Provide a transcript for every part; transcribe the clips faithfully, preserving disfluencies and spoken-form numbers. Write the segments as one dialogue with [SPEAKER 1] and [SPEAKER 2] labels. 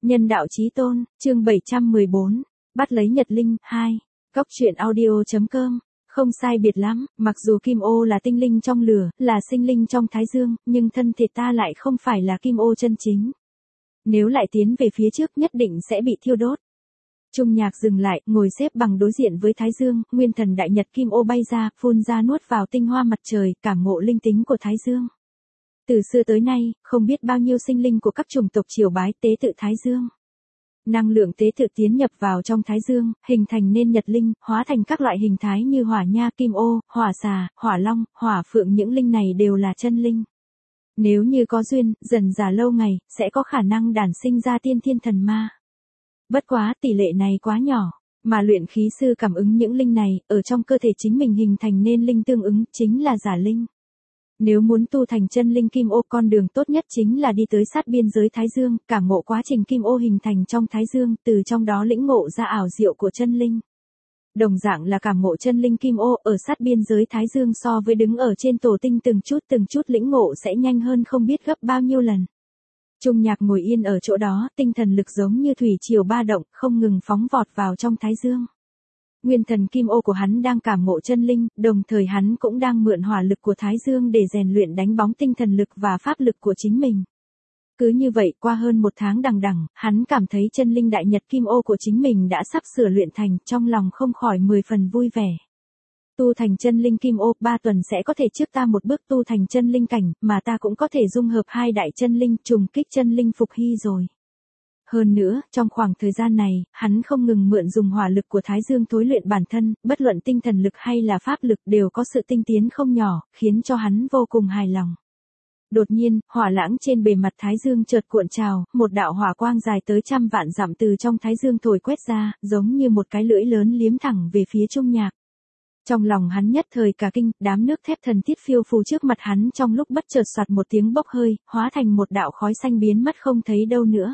[SPEAKER 1] Nhân đạo chí tôn, chương bảy trăm mười bốn, bắt lấy Nhật Linh, hai. Góc truyện audio.com. Không sai biệt lắm, mặc dù Kim Ô là tinh linh trong lửa, là sinh linh trong Thái Dương, nhưng thân thể ta lại không phải là Kim Ô chân chính. Nếu lại tiến về phía trước nhất định sẽ bị thiêu đốt. Trung Nhạc dừng lại, ngồi xếp bằng đối diện với Thái Dương, nguyên thần đại nhật Kim Ô bay ra, phun ra nuốt vào tinh hoa mặt trời, cảm ngộ linh tính của Thái Dương. Từ xưa tới nay, không biết bao nhiêu sinh linh của các chủng tộc triều bái tế tự Thái Dương. Năng lượng tế tự tiến nhập vào trong Thái Dương, hình thành nên Nhật Linh, hóa thành các loại hình thái như hỏa nha, kim ô, hỏa xà, hỏa long, hỏa phượng, những linh này đều là chân linh. Nếu như có duyên, dần dà lâu ngày, sẽ có khả năng đản sinh ra tiên thiên thần ma. Bất quá, tỷ lệ này quá nhỏ, mà luyện khí sư cảm ứng những linh này, ở trong cơ thể chính mình hình thành nên linh tương ứng, chính là giả linh. Nếu muốn tu thành chân linh Kim Ô, con đường tốt nhất chính là đi tới sát biên giới Thái Dương, cảm ngộ quá trình Kim Ô hình thành trong Thái Dương, từ trong đó lĩnh ngộ ra ảo diệu của chân linh. Đồng dạng là cảm ngộ chân linh Kim Ô ở sát biên giới Thái Dương so với đứng ở trên tổ tinh từng chút từng chút lĩnh ngộ sẽ nhanh hơn không biết gấp bao nhiêu lần. Trung Nhạc ngồi yên ở chỗ đó, tinh thần lực giống như thủy triều ba động, không ngừng phóng vọt vào trong Thái Dương. Nguyên thần Kim Ô của hắn đang cảm ngộ chân linh, đồng thời hắn cũng đang mượn hỏa lực của Thái Dương để rèn luyện đánh bóng tinh thần lực và pháp lực của chính mình. Cứ như vậy, qua hơn một tháng đằng đẵng, hắn cảm thấy chân linh đại nhật Kim Ô của chính mình đã sắp sửa luyện thành, trong lòng không khỏi mười phần vui vẻ. Tu thành chân linh Kim Ô, ba tuần sẽ có thể trước ta một bước tu thành chân linh cảnh, mà ta cũng có thể dung hợp hai đại chân linh, trùng kích chân linh phục hy rồi. Hơn nữa, trong khoảng thời gian này, hắn không ngừng mượn dùng hỏa lực của Thái Dương thối luyện bản thân, bất luận tinh thần lực hay là pháp lực đều có sự tinh tiến không nhỏ, khiến cho hắn vô cùng hài lòng. Đột nhiên, hỏa lãng trên bề mặt Thái Dương chợt cuộn trào, một đạo hỏa quang dài tới trăm vạn dặm từ trong Thái Dương thổi quét ra, giống như một cái lưỡi lớn liếm thẳng về phía Trung Nhạc. Trong lòng hắn nhất thời cả kinh, đám nước thép thần thiết phiêu phù trước mặt hắn trong lúc bất chợt soạt một tiếng bốc hơi, hóa thành một đạo khói xanh biến mất không thấy đâu nữa.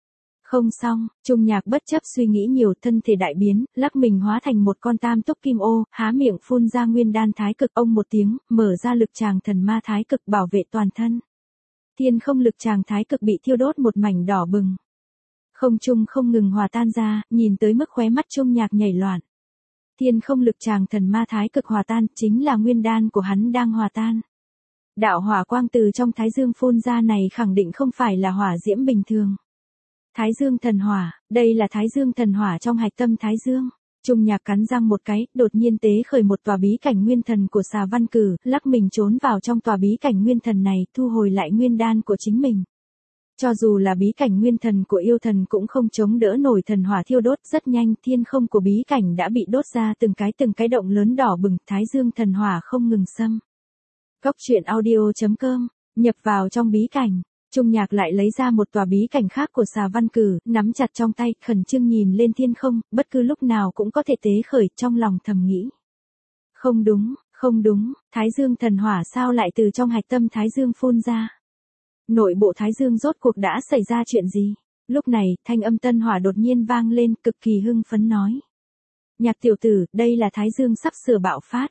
[SPEAKER 1] Không xong, Trung Nhạc bất chấp suy nghĩ nhiều, thân thể đại biến, lắc mình hóa thành một con tam túc kim ô, há miệng phun ra nguyên đan thái cực, ông một tiếng, mở ra lực tràng thần ma thái cực bảo vệ toàn thân. Thiên không lực tràng thái cực bị thiêu đốt một mảnh đỏ bừng. Không trung không ngừng hòa tan ra, nhìn tới mức khóe mắt Trung Nhạc nhảy loạn. Thiên không lực tràng thần ma thái cực hòa tan, chính là nguyên đan của hắn đang hòa tan. Đạo hỏa quang từ trong Thái Dương phun ra này khẳng định không phải là hỏa diễm bình thường. Thái Dương thần hỏa, đây là Thái Dương thần hỏa trong hạch tâm Thái Dương. Trung Nhạc cắn răng một cái, đột nhiên tế khởi một tòa bí cảnh nguyên thần của Xà Văn Cử, lắc mình trốn vào trong tòa bí cảnh nguyên thần này, thu hồi lại nguyên đan của chính mình. Cho dù là bí cảnh nguyên thần của yêu thần cũng không chống đỡ nổi thần hỏa thiêu đốt, rất nhanh thiên không của bí cảnh đã bị đốt ra từng cái từng cái động lớn đỏ bừng, Thái Dương thần hỏa không ngừng xâm. Góc truyện audio.com, nhập vào trong bí cảnh. Trung Nhạc lại lấy ra một tòa bí cảnh khác của Xà Văn Cử, nắm chặt trong tay, khẩn trương nhìn lên thiên không, bất cứ lúc nào cũng có thể tế khởi, trong lòng thầm nghĩ. Không đúng, không đúng, Thái Dương thần hỏa sao lại từ trong hạch tâm Thái Dương phun ra? Nội bộ Thái Dương rốt cuộc đã xảy ra chuyện gì? Lúc này, thanh âm tân hỏa đột nhiên vang lên, cực kỳ hưng phấn nói. Nhạc tiểu tử, đây là Thái Dương sắp sửa bạo phát.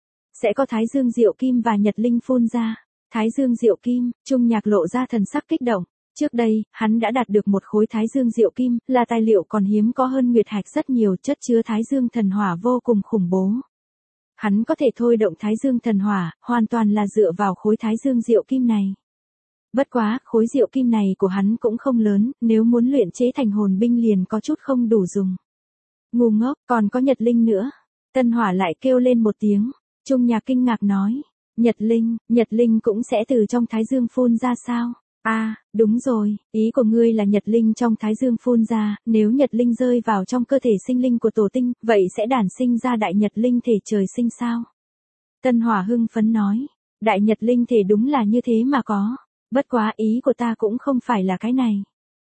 [SPEAKER 1] Sẽ có Thái Dương diệu kim và Nhật Linh phun ra. Thái Dương diệu kim, Trung Nhạc lộ ra thần sắc kích động. Trước đây, hắn đã đạt được một khối Thái Dương diệu kim, là tài liệu còn hiếm có hơn nguyệt hạch rất nhiều, chất chứa Thái Dương thần hỏa vô cùng khủng bố. Hắn có thể thôi động Thái Dương thần hỏa, hoàn toàn là dựa vào khối Thái Dương diệu kim này. Bất quá, khối diệu kim này của hắn cũng không lớn, nếu muốn luyện chế thành hồn binh liền có chút không đủ dùng. Ngu ngốc, còn có Nhật Linh nữa. Tân hỏa lại kêu lên một tiếng. Trung Nhạc kinh ngạc nói. Nhật Linh, Nhật Linh cũng sẽ từ trong Thái Dương phun ra sao? À, đúng rồi, ý của ngươi là Nhật Linh trong Thái Dương phun ra, nếu Nhật Linh rơi vào trong cơ thể sinh linh của tổ tinh, vậy sẽ đản sinh ra đại Nhật Linh thể trời sinh sao? Tân hỏa hưng phấn nói, đại Nhật Linh thể đúng là như thế mà có, bất quá ý của ta cũng không phải là cái này.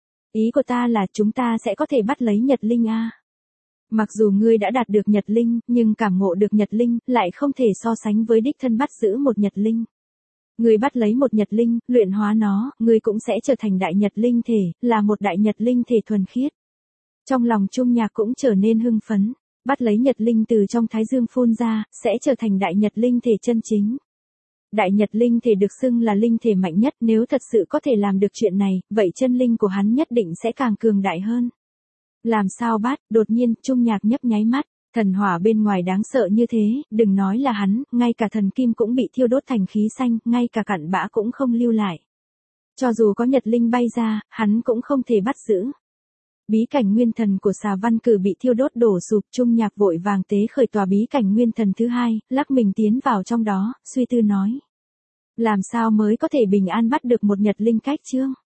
[SPEAKER 1] Ý của ta là chúng ta sẽ có thể bắt lấy Nhật Linh a. Mặc dù ngươi đã đạt được Nhật Linh, nhưng cảm ngộ được Nhật Linh, lại không thể so sánh với đích thân bắt giữ một Nhật Linh. Ngươi bắt lấy một Nhật Linh, luyện hóa nó, ngươi cũng sẽ trở thành đại Nhật Linh thể, là một đại Nhật Linh thể thuần khiết. Trong lòng Trung Nhạc cũng trở nên hưng phấn, bắt lấy Nhật Linh từ trong Thái Dương phun ra, sẽ trở thành đại Nhật Linh thể chân chính. Đại nhật linh thể được xưng là linh thể mạnh nhất, nếu thật sự có thể làm được chuyện này, vậy chân linh của hắn nhất định sẽ càng cường đại hơn. Làm sao bát, đột nhiên, Trung Nhạc nhấp nháy mắt, thần hỏa bên ngoài đáng sợ như thế, đừng nói là hắn, ngay cả thần kim cũng bị thiêu đốt thành khí xanh, ngay cả cặn bã cũng không lưu lại. Cho dù có nhật linh bay ra, hắn cũng không thể bắt giữ. Bí cảnh nguyên thần của Xà Văn Cử bị thiêu đốt đổ sụp, Trung Nhạc vội vàng tế khởi tòa bí cảnh nguyên thần thứ hai, lắc mình tiến vào trong đó, suy tư nói. Làm sao mới có thể bình an bắt được một nhật linh cách chương?